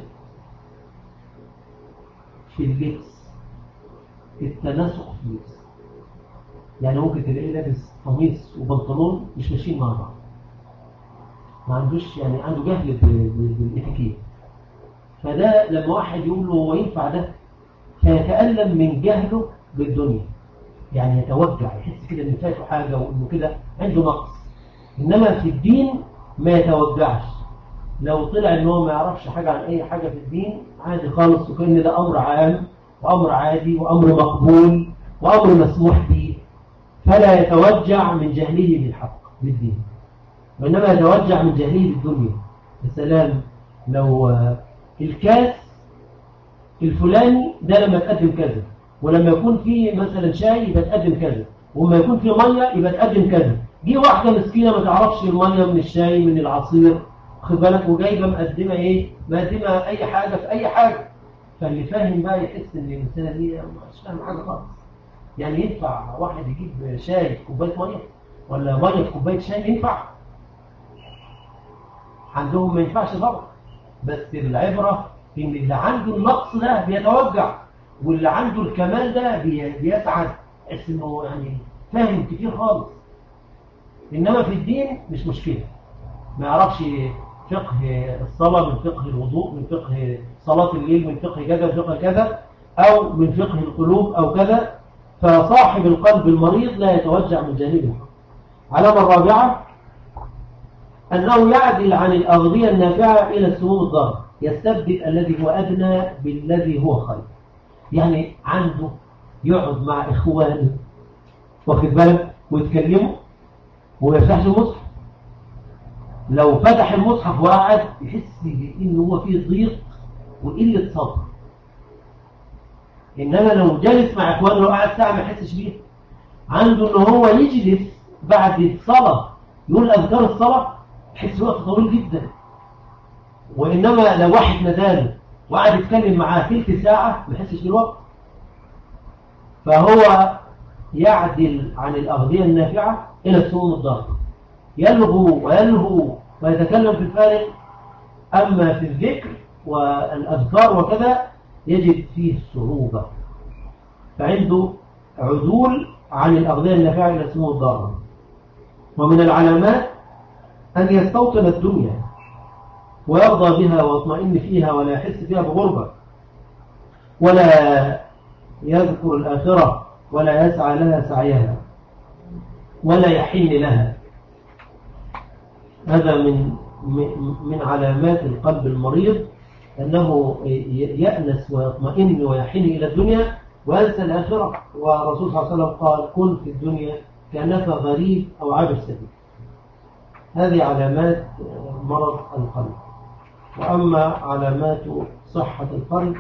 في اللبس، التناسق في اللبس، يعني ممكن تلاقيه لابس قميص وبنطلون مش ماشيين مع بعض، ما عندوش يعني عنده جهل بالاتيكيت. فده لما واحد يقول له هو ينفع ده فيتألم من جهله بالدنيا، يعني يتوجع، يحس كده ان فاته حاجه وانه كده عنده نقص. انما في الدين ما يتوجعش، لو طلع ان هو ما يعرفش حاجه عن اي حاجه في الدين عادي خالص، وكأن ده امر عام وامر عادي وامر مقبول وامر مسموح به، فلا يتوجع من جهله بالحق بالدين، وانما يتوجع من جهله بالدنيا. السلام لو الكاس الفلاني ده لما تقدم كذا، ولما يكون فيه مثلا شاي يبقى تقدم كذا، ولما يكون فيه ميه يبقى تقدم كذا. دي واحده مسكينه ما تعرفش الميه من الشاي من العصير، خد بالك، وجايبه مقدمه ايه، مقدمه اي حاجه في اي حاجه. فاللي فاهم بقى يحس ان الانسانه دي مش فاهم حاجه خالص. يعني ينفع واحد يجيب شاي في كوبايه ميه ولا ميه في كوبايه شاي؟ ينفع؟ عندهم ما ينفعش طبعا، بس العبره ان اللي عنده النقص ده بيتوجع واللي عنده الكمال ده بي- بيسعد، تحس انه يعني فاهم كتير خالص. انما في الدين مش مشكله، ما يعرفش فقه الصلاه من فقه الوضوء، من فقه صلاه الليل، من فقه كذا من فقه كذا، او من فقه القلوب او كذا. فصاحب القلب المريض لا يتوجع من جانبه. علامه الرابعه أنه يعدل عن الأغذية النافعة إلى السموم الضارة، يستبدل الذي هو أدنى بالذي هو خير. يعني عنده يقعد مع إخوانه واخد بالك ويتكلموا وما يفتحش المصحف. لو فتح المصحف وقعد يحس إنه هو فيه ضيق وقلة صبر. إنما لو جالس مع إخوانه لو قعد ساعة ما يحسش بيه. عنده إنه هو يجلس بعد الصلاة يقول أذكار الصلاة يحس وقت طويل جدا. وإنما لو واحد نداله وقعد يتكلم معاه تلت ساعة ما يحسش بالوقت. فهو يعدل عن الأغذية النافعة إلى السموم الضارة، يلغو ويلهو ويتكلم في الفارغ. أما في الذكر والأذكار وكذا يجد فيه صعوبة، فعنده عدول عن الأغذية النافعة إلى السموم الضارة. ومن العلامات أن يستوطن الدنيا ويرضى بها ويطمئن فيها ولا يحس فيها بغربة، ولا يذكر الآخرة ولا يسعى لها سعيها ولا يحن لها. هذا من من علامات القلب المريض، أنه يأنس ويطمئن ويحن إلى الدنيا وينسى الآخرة. والرسول صلى الله عليه وسلم قال: كن في الدنيا كأنك غريب أو عابر سبيل. هذه علامات مرض القلب. وأما علامات صحة القلب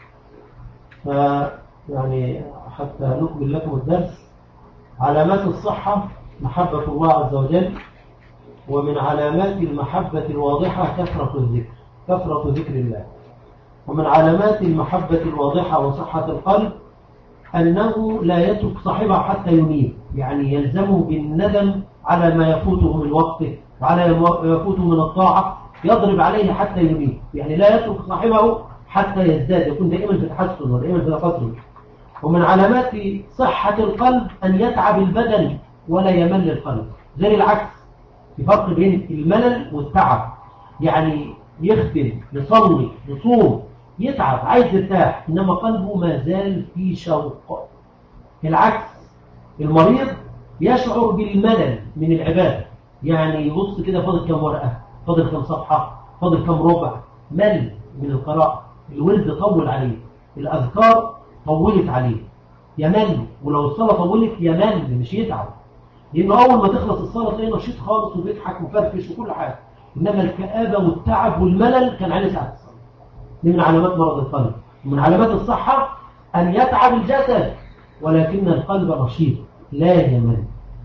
فيعني حتى نكمل لكم الدرس. علامات الصحة محبة الله عز وجل. ومن علامات المحبة الواضحة كثرة الذكر، كثرة ذكر الله. ومن علامات المحبة الواضحة وصحة القلب أنه لا يترك صاحبه حتى ينيب، يعني يلزمه بالندم على ما يفوته من وقته وعلى ما يفوته من الطاعة، يضرب عليه حتى ينيب، يعني لا يترك صاحبه حتى يزداد، يكون دائما في تحسن ودائما في تقدم. ومن علامات صحة القلب أن يتعب البدن ولا يمل القلب، غير العكس. في فرق بين الملل والتعب، يعني يخدم يصلي يصوم يتعب عايز يرتاح، إنما قلبه ما زال في شوق. العكس، المريض يشعر بالملل من العبادة، يعني يبص كده فاضل كم ورقة، فاضل كم صفحة، فاضل كم ربع، مل من القراءة. الورد طول عليه، الأذكار طولت عليه، يمل. ولو الصلاة طولت يمل مش يتعب، لأنه أول ما تخلص الصلاة تلاقيه نشيط خالص وبيضحك وفرفش وكل حاجة. إنما الكآبة والتعب والملل كان عليه ساعة الصلاة. دي من علامات مرض القلب. ومن علامات الصحة أن يتعب الجسد ولكن القلب نشيط لا يمل.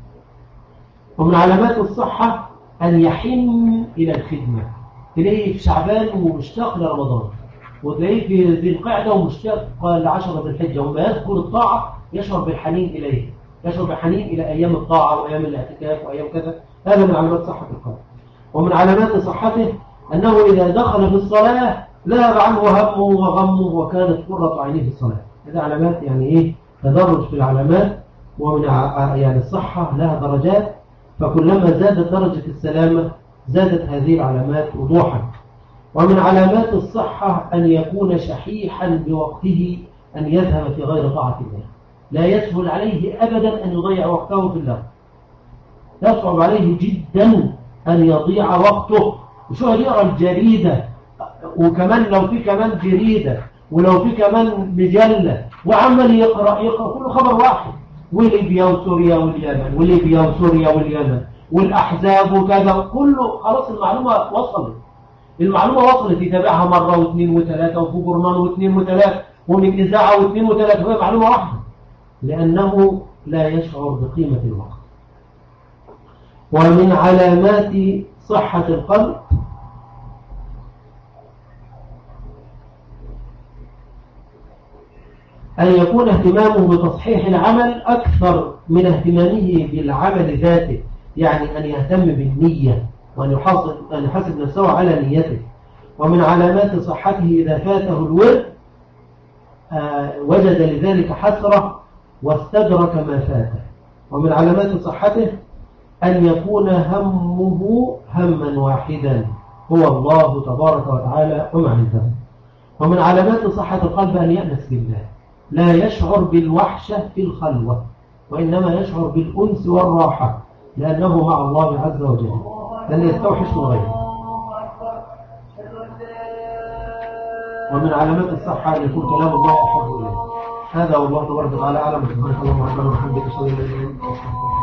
ومن علامات الصحة أن يحن إلى الخدمة. تلاقيه في شعبان ومشتاق لرمضان، وتلاقيه في ذي القعدة ومشتاق لعشرة ذي الحجة، وما يذكر الطاعة يشعر بالحنين إليه، يشعر بالحنين إلى أيام الطاعة وأيام الاعتكاف وأيام كذا. هذا من علامات صحة القلب. ومن علامات صحته أنه إذا دخل في الصلاة ذهب عنه همه وغمه وكانت قرة عينيه في الصلاة. هذه علامات يعني إيه؟ تدرج في العلامات. ومن يعني الصحة لها درجات، فكلما زادت درجة السلامة زادت هذه العلامات وضوحا. ومن علامات الصحة أن يكون شحيحا بوقته، أن يذهب في غير طاعة الله. لا يسهل عليه أبدا أن يضيع وقته في الله، يصعب عليه جدا أن يضيع وقته. وشو يقرأ الجريدة، وكمان لو في كمان جريدة ولو في كمان مجلة وعمل يقرأ يقرأ كله خبر واحد، وليبيا وسوريا واليمن وليبيا وسوريا واليمن والأحزاب وكذا، كله خلاص المعلومة وصلت. المعلومة وصلت، يتابعها مرة واثنين وثلاثة وفي جورنال واثنين وثلاثة ومن إذاعة واثنين وثلاثة، وهي معلومة واحدة، لأنه لا يشعر بقيمة الوقت. ومن علامات صحة القلب أن يكون اهتمامه بتصحيح العمل أكثر من اهتمامه بالعمل ذاته، يعني أن يهتم بالنية وأن يحاسب, أن يحاسب نفسه على نيته. ومن علامات صحته إذا فاته الورد آه وجد لذلك حسرة واستدرك ما فاته. ومن علامات صحته أن يكون همه هما واحدا هو الله تبارك وتعالى وما عنده. ومن علامات صحة القلب أن يأنس بالله، لا يشعر بالوحشة في الخلوة، وإنما يشعر بالأنس والراحة لأنه مع الله عز وجل، لن يستوحش من غيره. ومن علامات الصحة أن يكون كلام الله أحب إليه. هذا والله تبارك وتعالى أعلم. سبحانك اللهم وبحمدك أشهد أن لا إله إلا أنت.